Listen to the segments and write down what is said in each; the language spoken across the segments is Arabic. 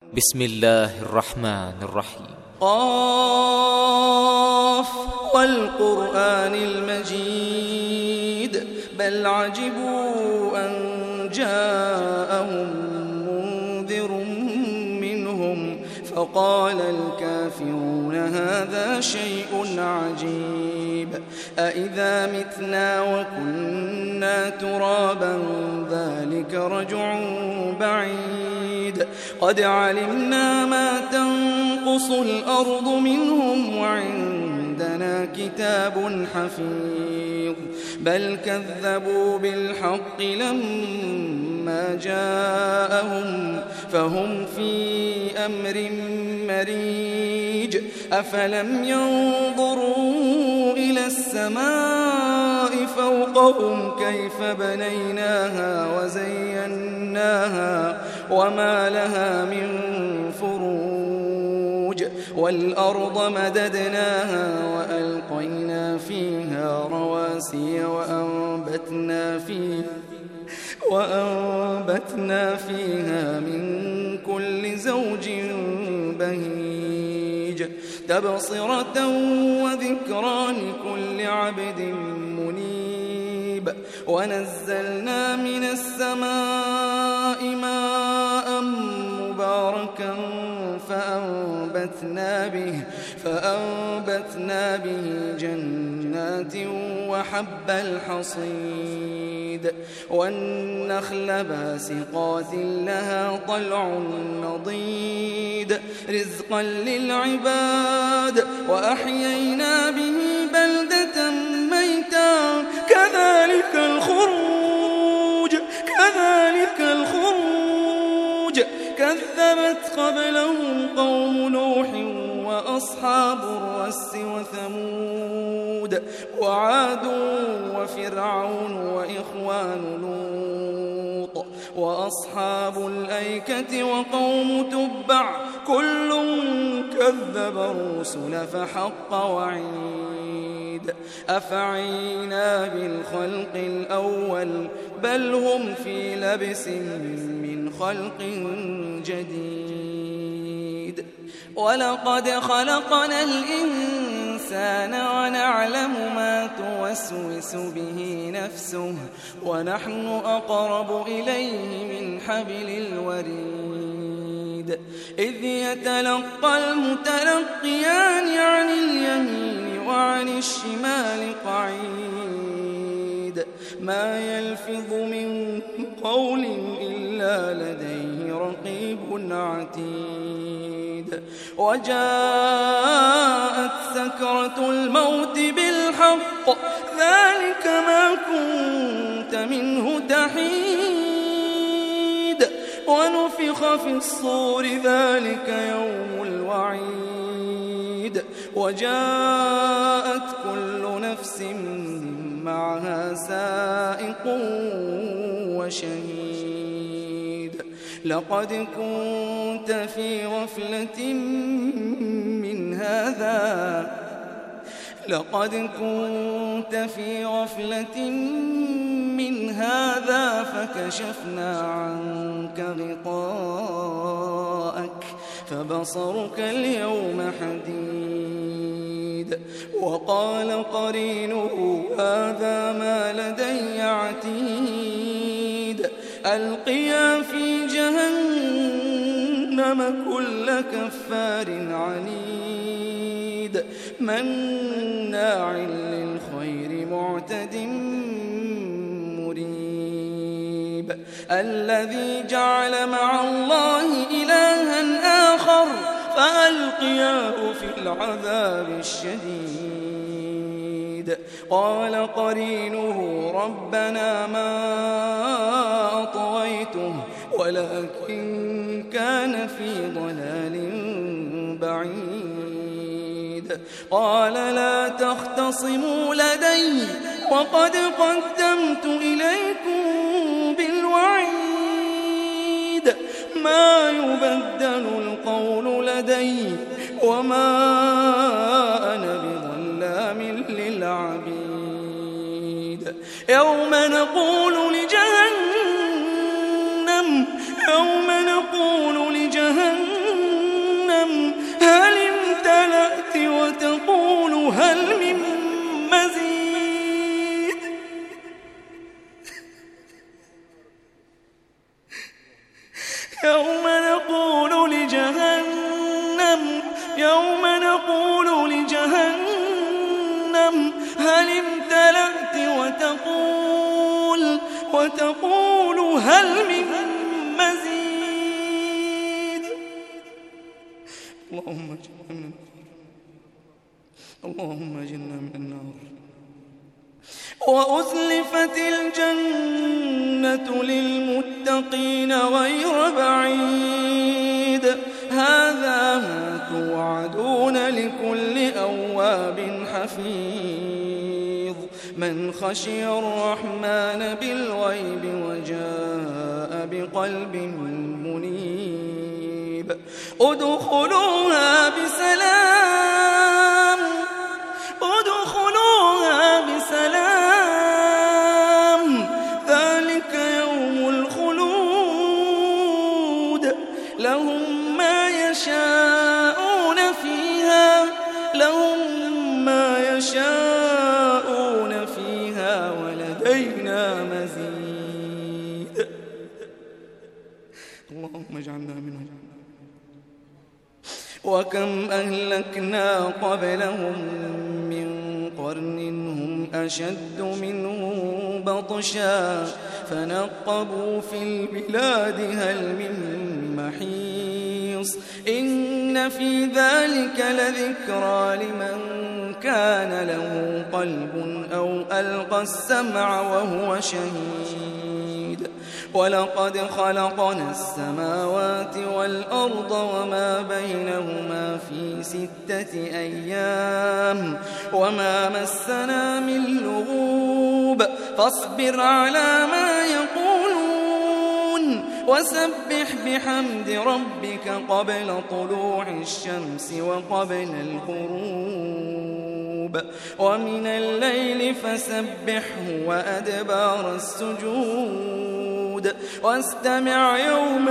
بسم الله الرحمن الرحيم. قاف والقرآن المجيد بل عجبوا أن جاءهم منذر منهم فقال الكافرون هذا شيء عجيب أإذا متنا وكنا ترابا ذلك رجع بعيد قد علمنا ما تنقص الأرض منهم وعندنا كتاب حفيظ بل كذبوا بالحق لما جاءهم فهم في أمر مريج أفلم ينظروا إلى السماء فوقهم كيف بنيناها وزيناها وما لها من فروج والأرض مددناها وألقينا فيها رواسي وأنبتنا فيها من كل زوج بهيج تبصرة وذكرى لكل عبد منيب ونزلنا من السماء ماء مباركا فأنبتنا به جنات وحب الحصيد والنخل باسقات لها طلع نضيد رزقا للعباد وأحيينا به بلدة ميتا كذلك الخروج كذبت قبلهم قوم نوح وأصحاب الرس وثمود وعاد وفرعون وإخوان لوط وأصحاب الأيكة وقوم تبع كل كذب الرسل فحق وعيد أفعينا بالخلق الأول بل هم في لبس من خلق جديد ولقد خلقنا الإنسان ونعلم ما توسوس به نفسه ونحن أقرب إليه من حبل الوريد إذ يتلقى المتلقيان عن اليمين وعن الشمال قعيد ما يلفظ من قول إلا لديه رقيب عتيد وجاءت سكرة الموت بالحق ذلك ما كنت منه تحيد ونفخ في الصور ذلك يوم الوعيد وجاءت كل نفس معها سائق وشهيد لقد كنت في غفلة من هذا فكشفنا عنك غطاءك فبصرك اليوم حديد وقال قرينه هذا ما لدي عتيد ألقيا في جهنم كل كفار عنيد مناع للخير معتد مريب الذي جعل مع الله إلها آخر فألقياه في العذاب الشديد قال قرينه ربنا ما أطغيته ولكن كان في ضلال بعيد قال لا تختصموا لدي وقد قدمت إليكم بالوعيد ما يبدل القول لدي وما أنا بظلام للعبيد يوم نقول لجهنم يوم نقول لجهنم هل امتلأت وتقول هل من مزيد. اللهم اجرنا من النار. وأزلفت الجنة للمتقين غير بعيد هذا ما توعدون لكل أواب حفيظ من خشي الرحمن بالغيب وجاء بقلب منيب. ادخلوها بسلام ذلك يوم الخلود لهم ما يشاءون فيها ولدينا مزيد. اللهم اجعلنا منهم. وكم أهلكنا قبلهم من قرن هم أشد منهم بطشا فنقبوا في البلاد هل من محيص. إن في ذلك لذكرى لمن كان له قلب أو ألقى السمع وهو شهيد. ولقد خلقنا السماوات والأرض وما بينهما في 6 أيام وما مسنا من لغوب. فاصبر على ما يقولون وسبح بحمد ربك قبل طلوع الشمس وقبل الغروب ومن الليل فسبحه وأدبار السجود. واستمع يوم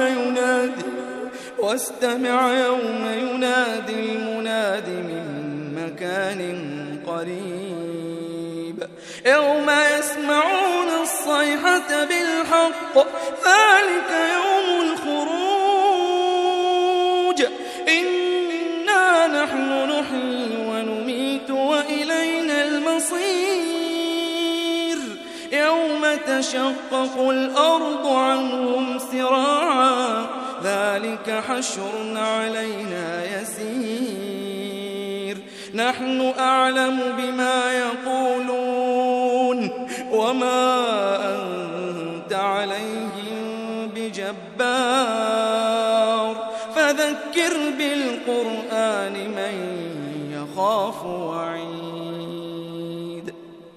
ينادي المناد من مكان قريب. يوم يسمعون الصيحة بالحق ذلك يوم الخروج. إنا نحن نحيي ونميت وإلينا المصير. يوم تشقق الأرض عنهم سراعا ذلك حشر علينا يسير. نحن أعلم بما يقولون وما أنت عليهم بجبار فذكر بالقرآن من يخاف وعيد.